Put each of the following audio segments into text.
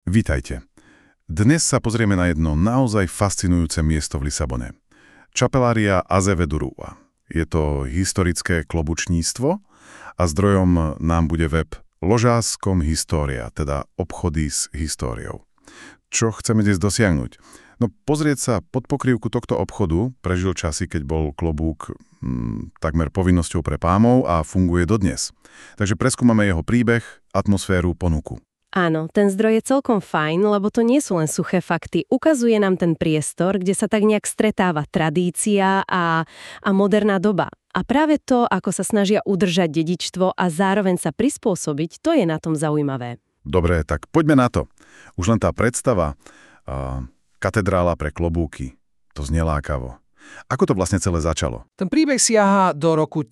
Vítajte. Dnes sa pozrieme na jedno naozaj fascinujúce miesto v Lisabone. Chapelaria Azevedo Rúa. Je to historické klobučníctvo a zdrojom nám bude web Ložáskom história, teda obchody s históriou. Čo chceme dnes dosiahnuť? No pozrieť sa pod pokrývku tohto obchodu prežil časy, keď bol klobúk takmer povinnosťou pre pámov a funguje dodnes. Takže preskúmame jeho príbeh, atmosféru, ponuku. Áno, ten zdroj je celkom fajn, lebo to nie sú len suché fakty. Ukazuje nám ten priestor, kde sa tak nejak stretáva tradícia a moderná doba. A práve to, ako sa snažia udržať dedičstvo a zároveň sa prispôsobiť, to je na tom zaujímavé. Dobre, tak poďme na to. Už len tá predstava, katedrála pre klobúky, to znie lákavo. Ako to vlastne celé začalo? Ten príbeh siaha do roku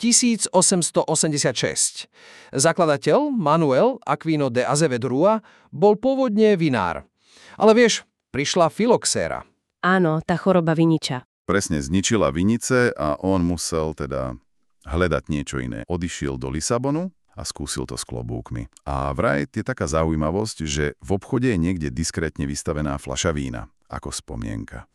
1886. Zakladateľ Manuel Aquino de Azevedo Rúa bol pôvodne vinár. Ale vieš, prišla filoxéra. Áno, tá choroba viniča. Presne, zničila vinice a on musel teda hľadať niečo iné. Odišiel do Lisabonu a skúsil to s klobúkmi. A vraj je taká zaujímavosť, že v obchode je niekde diskrétne vystavená fľaša vína, ako spomienka.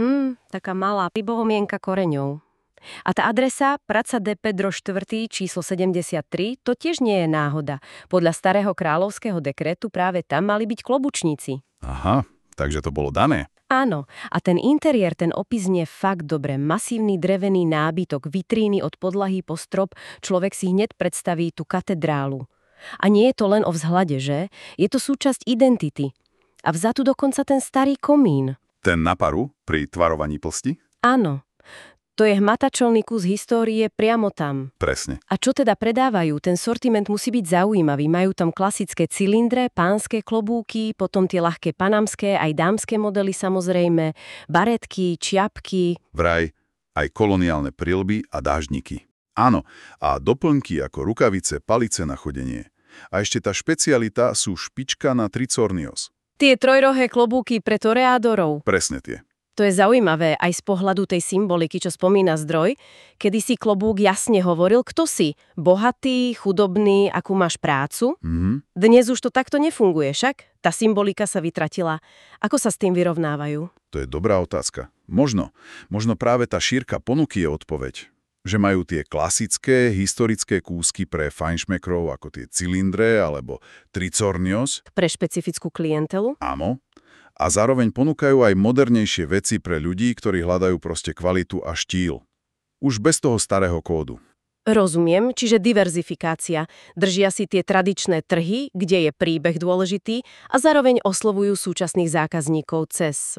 Taká malá pripomienka koreňov. A tá adresa Praça de Pedro IV, číslo 73, to tiež nie je náhoda. Podľa starého kráľovského dekretu práve tam mali byť klobučníci. Aha, takže to bolo dané. Áno, a ten interiér, ten opis znie fakt dobre. Masívny drevený nábytok, vitríny od podlahy po strop, človek si hneď predstaví tú katedrálu. A nie je to len o vzhľade, že? Je to súčasť identity. A vzadu dokonca ten starý komín. Ten na paru pri tvarovaní plsti? Áno. To je hmatateľný kus histórie priamo tam. Presne. A čo teda predávajú? Ten sortiment musí byť zaujímavý. Majú tam klasické cylindre, pánske klobúky, potom tie ľahké panamské, aj dámske modely samozrejme, baretky, čiapky. Vraj aj koloniálne prilby a dážniky. Áno, a doplnky ako rukavice, palice na chodenie. A ešte tá špecialita sú špička na tricornios. Tie trojrohé klobúky pre toreadorov. Presne tie. To je zaujímavé aj z pohľadu tej symboliky, čo spomína zdroj, kedy si klobúk jasne hovoril, kto si. Bohatý, chudobný, akú máš prácu. Dnes už to takto nefunguje, však? Tá symbolika sa vytratila. Ako sa s tým vyrovnávajú? To je dobrá otázka. Možno práve tá šírka ponuky je odpoveď. Že majú tie klasické, historické kúsky pre fajnšmekrov, ako tie cylindre alebo tricornios. Pre špecifickú klientelu? Áno. A zároveň ponúkajú aj modernejšie veci pre ľudí, ktorí hľadajú proste kvalitu a štýl. Už bez toho starého kódu. Rozumiem, čiže diverzifikácia. Držia si tie tradičné trhy, kde je príbeh dôležitý a zároveň oslovujú súčasných zákazníkov cez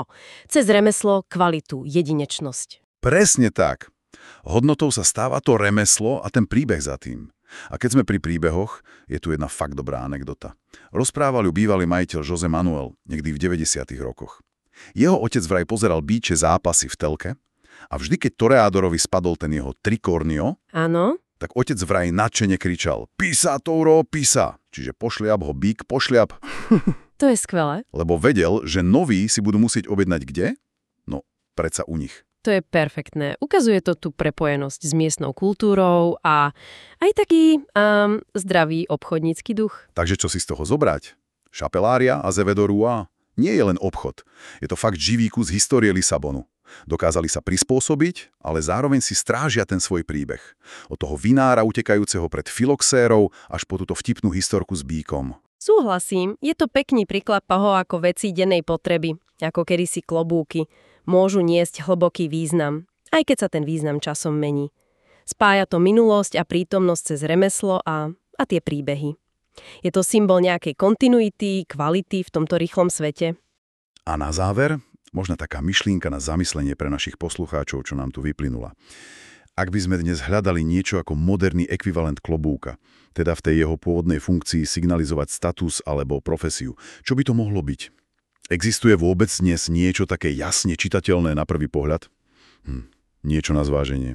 remeslo, kvalitu, jedinečnosť. Presne tak. Hodnotou sa stáva to remeslo a ten príbeh za tým. A keď sme pri príbehoch, je tu jedna fakt dobrá anekdota. Rozprával ju bývalý majiteľ José Manuel, niekdy v 90. rokoch. Jeho otec vraj pozeral býče zápasy v telke a vždy, keď toreadorovi spadol ten jeho tricornio, áno, tak otec vraj nadšene kričal Pisa, Touro, pisa! Čiže pošliap ho, bík, pošliap. To je skvelé. Lebo vedel, že noví si budú musieť objednať kde? No, predsa u nich. To je perfektné. Ukazuje to tú prepojenosť s miestnou kultúrou a aj taký zdravý obchodnícky duch. Takže čo si z toho zobrať? Chapelaria Azevedo Rúa nie je len obchod. Je to fakt živý kus histórie Lisabonu. Dokázali sa prispôsobiť, ale zároveň si strážia ten svoj príbeh. Od toho vinára utekajúceho pred filoxérou až po túto vtipnú historku s bíkom. Súhlasím, je to pekný príklad toho, ako veci dennej potreby, ako kedysi klobúky, môžu niesť hlboký význam, aj keď sa ten význam časom mení. Spája to minulosť a prítomnosť cez remeslo a tie príbehy. Je to symbol nejakej kontinuity, kvality v tomto rýchlom svete. A na záver, možno taká myšlienka na zamyslenie pre našich poslucháčov, čo nám tu vyplynula. Ak by sme dnes hľadali niečo ako moderný ekvivalent klobúka, teda v tej jeho pôvodnej funkcii signalizovať status alebo profesiu, čo by to mohlo byť? Existuje vôbec dnes niečo také jasne čitateľné na prvý pohľad? Niečo na zváženie.